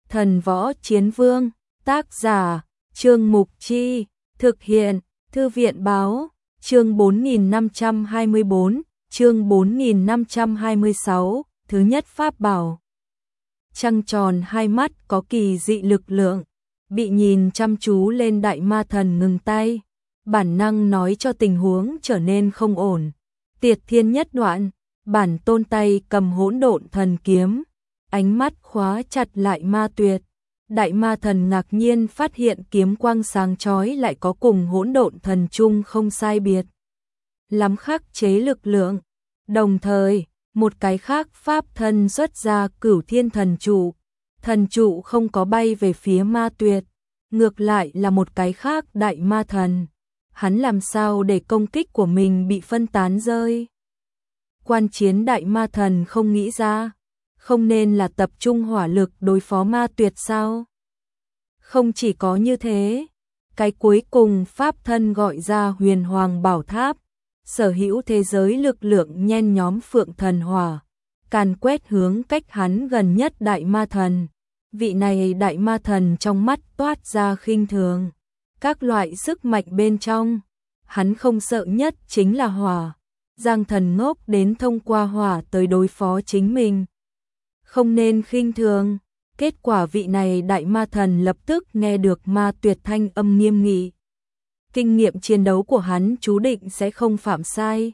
Thần võ chiến vương, tác giả, Trương Mục Chi, thực hiện, Thư viện báo, chương 4524, chương 4526, thứ nhất pháp bảo. Trăng tròn hai mắt có kỳ dị lực lượng, bị nhìn chăm chú lên đại ma thần ngừng tay, bản năng nói cho tình huống trở nên không ổn. Tiệt thiên nhất đoạn, bản tôn tay cầm hỗn độn thần kiếm, ánh mắt khóa chặt lại ma tuyệt. Đại ma thần ngạc nhiên phát hiện kiếm quang sáng chói lại có cùng hỗn độn thần chung không sai biệt lắm khắc chế lực lượng. Đồng thời, một cái khác pháp thân xuất ra Cửu Thiên thần trụ không có bay về phía ma tuyệt, ngược lại là một cái khác đại ma thần. Hắn làm sao để công kích của mình bị phân tán rơi? Quan chiến đại ma thần không nghĩ ra, không nên là tập trung hỏa lực đối phó ma tuyệt sao? Không chỉ có như thế, cái cuối cùng pháp thân gọi ra Huyền Hoàng Bảo Tháp, sở hữu thế giới lực lượng nhen nhóm Phượng Thần Hỏa, càn quét hướng cách hắn gần nhất đại ma thần. Vị này đại ma thần trong mắt toát ra khinh thường, các loại sức mạnh bên trong, hắn không sợ nhất chính là hỏa. Giang thần ngốc đến thông qua hỏa tới đối phó chính mình, không nên khinh thường. Kết quả vị này đại ma thần lập tức nghe được ma tuyệt thanh âm nghiêm nghị. Kinh nghiệm chiến đấu của hắn chú định sẽ không phạm sai.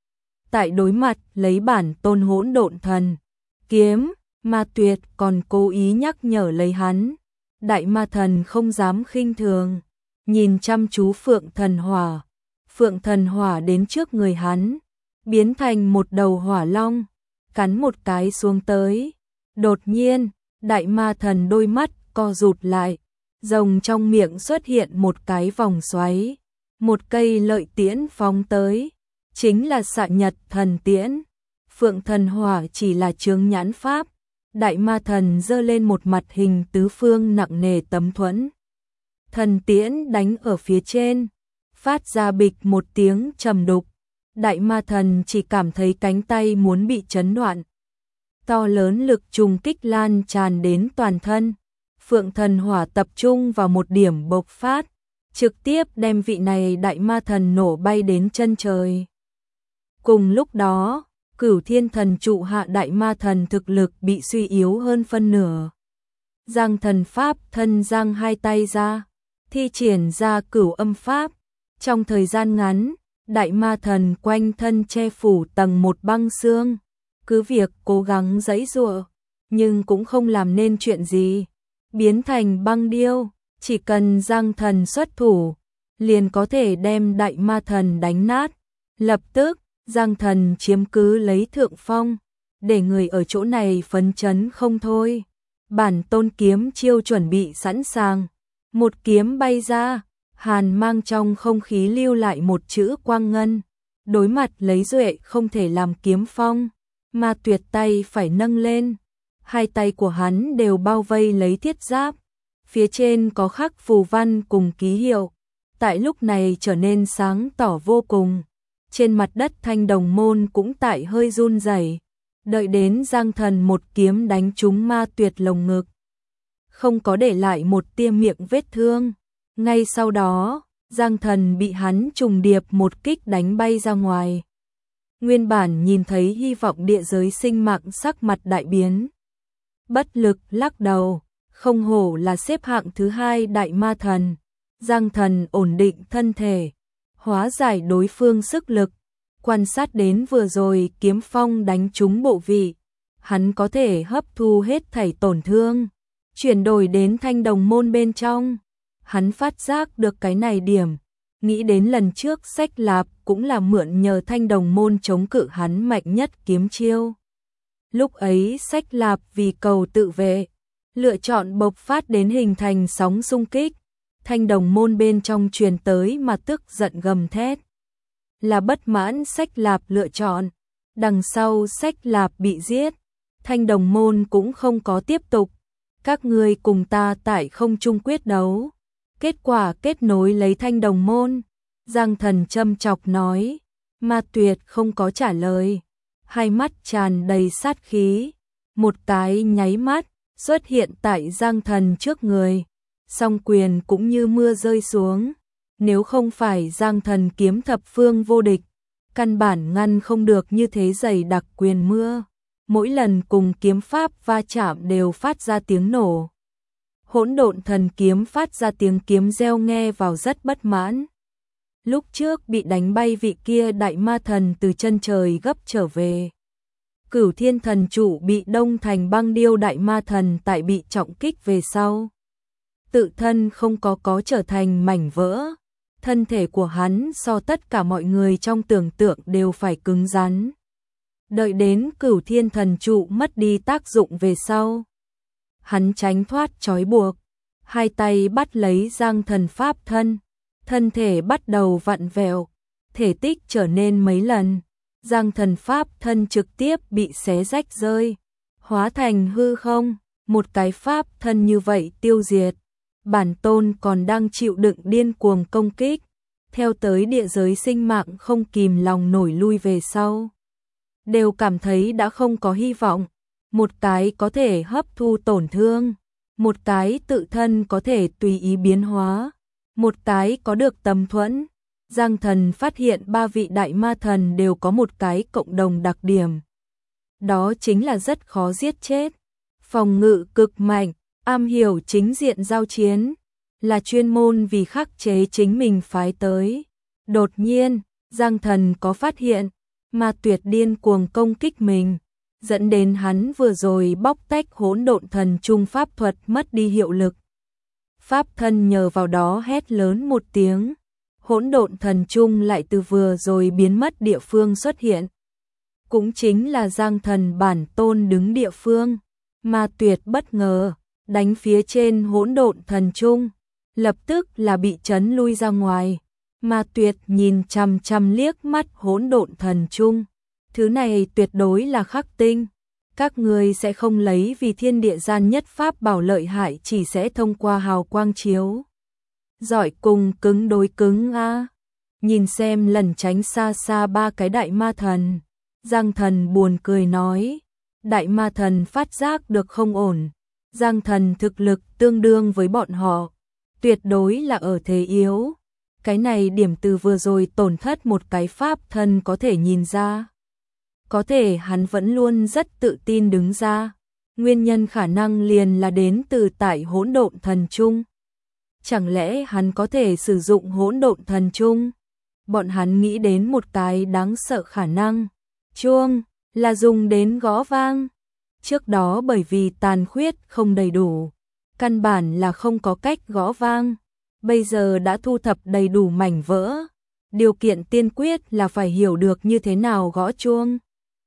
Tại đối mặt lấy bản tôn hỗn độn thần kiếm, ma tuyệt còn cố ý nhắc nhở lấy hắn. Đại ma thần không dám khinh thường, nhìn chăm chú Phượng Thần Hỏa. Phượng Thần Hỏa đến trước người hắn, biến thành một đầu hỏa long, cắn một cái xuống tới. Đột nhiên, đại ma thần đôi mắt co rụt lại, rồng trong miệng xuất hiện một cái vòng xoáy, một cây lợi tiễn phóng tới, chính là Xạ Nhật thần tiễn. Phượng Thần Hỏa chỉ là chướng nhãn pháp, đại ma thần giơ lên một mặt hình tứ phương nặng nề tấm thuẫn. Thần tiễn đánh ở phía trên, phát ra bịch một tiếng trầm đục, đại ma thần chỉ cảm thấy cánh tay muốn bị chấn đoạn. To lớn lực trùng kích lan tràn đến toàn thân, Phượng Thần Hỏa tập trung vào một điểm bộc phát, trực tiếp đem vị này đại ma thần nổ bay đến chân trời. Cùng lúc đó, Cửu Thiên thần trụ hạ đại ma thần thực lực bị suy yếu hơn phân nửa. Giang thần pháp thân giang hai tay ra, thi triển ra cửu âm pháp. Trong thời gian ngắn, đại ma thần quanh thân che phủ tầng một băng xương. Cứ việc cố gắng giãy giụa, nhưng cũng không làm nên chuyện gì. Biến thành băng điêu, chỉ cần Giang thần xuất thủ, liền có thể đem đại ma thần đánh nát. Lập tức, Giang thần chiếm cứ lấy thượng phong, để người ở chỗ này phấn chấn không thôi. Bản tôn kiếm chiêu chuẩn bị sẵn sàng, một kiếm bay ra, hàn mang trong không khí lưu lại một chữ quang ngân. Đối mặt lấy duệ không thể làm kiếm phong, ma tuyệt tay phải nâng lên, hai tay của hắn đều bao vây lấy thiết giáp, phía trên có khắc phù văn cùng ký hiệu, tại lúc này trở nên sáng tỏ vô cùng. Trên mặt đất Thanh Đồng Môn cũng tại hơi run rẩy, đợi đến Giang thần một kiếm đánh trúng ma tuyệt lồng ngực, không có để lại một tia miệng vết thương. Ngay sau đó, Giang thần bị hắn trùng điệp một kích đánh bay ra ngoài. Nguyên bản nhìn thấy hy vọng địa giới sinh mạng sắc mặt đại biến, bất lực lắc đầu, không hổ là xếp hạng thứ hai đại ma thần. Giang thần ổn định thân thể, hóa giải đối phương sức lực, quan sát đến vừa rồi kiếm phong đánh trúng bộ vị, hắn có thể hấp thu hết thảy tổn thương, chuyển đổi đến Thanh Đồng Môn bên trong. Hắn phát giác được cái này điểm, nghĩ đến lần trước Sách Lạp cũng là mượn nhờ Thanh Đồng Môn chống cự hắn mạnh nhất kiếm chiêu. Lúc ấy Sách Lạp vì cầu tự vệ, lựa chọn bộc phát đến hình thành sóng xung kích. Thanh Đồng Môn bên trong truyền tới mà tức giận gầm thét, là bất mãn Sách Lạp lựa chọn. Đằng sau Sách Lạp bị giết, Thanh Đồng Môn cũng không có tiếp tục. Các ngươi cùng ta tại không trung quyết đấu, kết quả kết nối lấy Thanh Đồng Môn. Giang thần châm chọc nói, ma tuyệt không có trả lời, hai mắt tràn đầy sát khí. Một cái nháy mắt, xuất hiện tại Giang Thần trước người, song quyền cũng như mưa rơi xuống. Nếu không phải Giang Thần kiếm thập phương vô địch, căn bản ngăn không được như thế dày đặc quyền mưa. Mỗi lần cùng kiếm pháp va chạm đều phát ra tiếng nổ. Hỗn độn thần kiếm phát ra tiếng kiếm reo nghe vào rất bất mãn. Lúc trước bị đánh bay vị kia đại ma thần từ chân trời gấp trở về. Cửu Thiên Thần Chủ bị đông thành băng điêu đại ma thần tại bị trọng kích về sau. Tự thân không có trở thành mảnh vỡ. Thân thể của hắn so tất cả mọi người trong tưởng tượng đều phải cứng rắn. Đợi đến Cửu Thiên Thần Trụ mất đi tác dụng về sau, hắn tránh thoát trói buộc, hai tay bắt lấy Giang Thần pháp thân, thân thể bắt đầu vặn vẹo, thể tích trở nên mấy lần, Giang Thần pháp thân trực tiếp bị xé rách rơi, hóa thành hư không, một cái pháp thân như vậy tiêu diệt. Bản tôn còn đang chịu đựng điên cuồng công kích, theo tới địa giới sinh mạng không kìm lòng nổi lui về sau. Đều cảm thấy đã không có hy vọng, một cái có thể hấp thu tổn thương, một cái tự thân có thể tùy ý biến hóa, một cái có được tầm thuẫn. Giang Thần phát hiện ba vị đại ma thần đều có một cái cộng đồng đặc điểm. Đó chính là rất khó giết chết, phòng ngự cực mạnh, am hiểu chính diện giao chiến, là chuyên môn vì khắc chế chính mình phái tới. Đột nhiên, Giang Thần có phát hiện, Ma Tuyệt điên cuồng công kích mình, dẫn đến hắn vừa rồi bóc tách hỗn độn thần trung pháp thuật mất đi hiệu lực. Pháp thân nhờ vào đó hét lớn một tiếng, hỗn độn thần trung lại từ vừa rồi biến mất địa phương xuất hiện. Cũng chính là Giang Thần bản tôn đứng địa phương. Ma Tuyệt bất ngờ đánh phía trên hỗn độn thần trung, lập tức là bị chấn lui ra ngoài. Ma Tuyệt nhìn chằm chằm liếc mắt hỗn độn thần trung, thứ này tuyệt đối là khắc tinh, các ngươi sẽ không lấy vì thiên địa gian nhất pháp bảo lợi hại chỉ sẽ thông qua hào quang chiếu. Giỏi cùng cứng đối cứng a. Nhìn xem lần tránh xa xa ba cái đại ma thần, Giang Thần buồn cười nói, đại ma thần phát giác được không ổn, Giang Thần thực lực tương đương với bọn họ, tuyệt đối là ở thế yếu. Cái này điểm từ vừa rồi tổn thất một cái pháp thân có thể nhìn ra. Có thể hắn vẫn luôn rất tự tin đứng ra. Nguyên nhân khả năng liền là đến từ tại hỗn độn thần trung. Chẳng lẽ hắn có thể sử dụng hỗn độn thần trung? Bọn hắn nghĩ đến một cái đáng sợ khả năng. Chuông là dùng đến gõ vang. Trước đó bởi vì tàn khuyết không đầy đủ, căn bản là không có cách gõ vang. Bây giờ đã thu thập đầy đủ mảnh vỡ. Điều kiện tiên quyết là phải hiểu được như thế nào gõ chuông.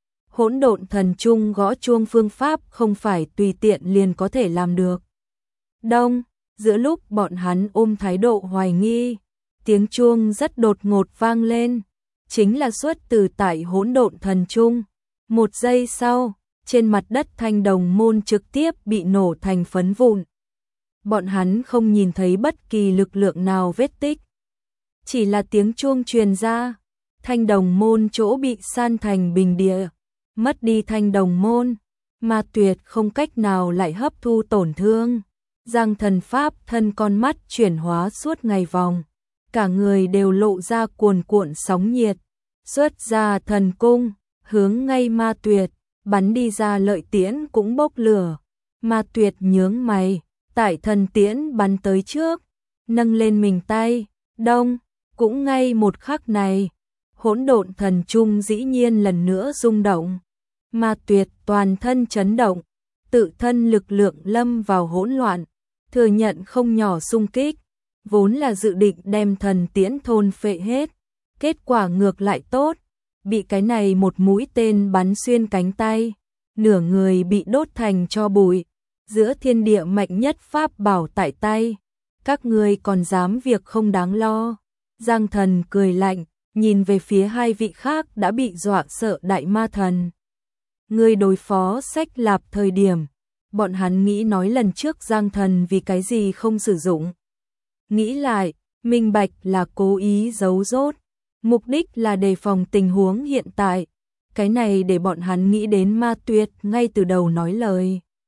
Hỗn độn thần trung gõ chuông phương pháp không phải tùy tiện liền có thể làm được. Đông, giữa lúc bọn hắn ôm thái độ hoài nghi, tiếng chuông rất đột ngột vang lên, chính là xuất từ tại hỗn độn thần trung. Một giây sau, trên mặt đất Thanh Đồng môn trực tiếp bị nổ thành phấn vụn. Bọn hắn không nhìn thấy bất kỳ lực lượng nào vết tích. Chỉ là tiếng chuông truyền ra, Thanh Đồng môn chỗ bị san thành bình địa, mất đi Thanh Đồng môn, Ma Tuyệt không cách nào lại hấp thu tổn thương. Giang Thần pháp thân con mắt chuyển hóa suốt ngày vòng, cả người đều lộ ra cuồn cuộn sóng nhiệt, xuất ra thần cung, hướng ngay Ma Tuyệt, bắn đi ra lợi tiễn cũng bốc lửa. Ma Tuyệt nhướng mày, tại thần tiễn bắn tới trước, nâng lên mình tay, đông, cũng ngay một khắc này, hỗn độn thần trung dĩ nhiên lần nữa rung động. Ma Tuyệt toàn thân chấn động, tự thân lực lượng lâm vào hỗn loạn, thừa nhận không nhỏ xung kích, vốn là dự định đem thần tiễn thôn phệ hết, kết quả ngược lại tốt, bị cái này một mũi tên bắn xuyên cánh tay, nửa người bị đốt thành tro bụi. Giữa thiên địa mạnh nhất pháp bảo tại tay, các ngươi còn dám việc không đáng lo. Giang Thần cười lạnh, nhìn về phía hai vị khác đã bị dọa sợ đại ma thần. Người đối phó Sách Lạp thời điểm, bọn hắn nghĩ nói lần trước Giang Thần vì cái gì không sử dụng. Nghĩ lại, minh bạch là cố ý giấu rốt, mục đích là đề phòng tình huống hiện tại. Cái này để bọn hắn nghĩ đến Ma Tuyệt ngay từ đầu nói lời.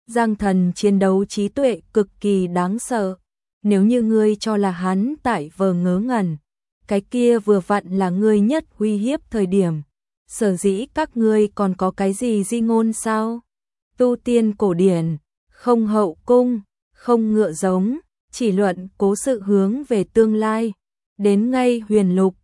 Giang Thần chiến đấu trí tuệ cực kỳ đáng sợ. Nếu như ngươi cho là hắn tại vờ ngớ ngẩn, cái kia vừa vặn là ngươi nhất uy hiếp thời điểm. Sở dĩ các ngươi còn có cái gì di ngôn sao? Tu tiên cổ điển, không hậu cung, không ngựa giống, chỉ luận cố sự hướng về tương lai. Đến ngay huyền lục,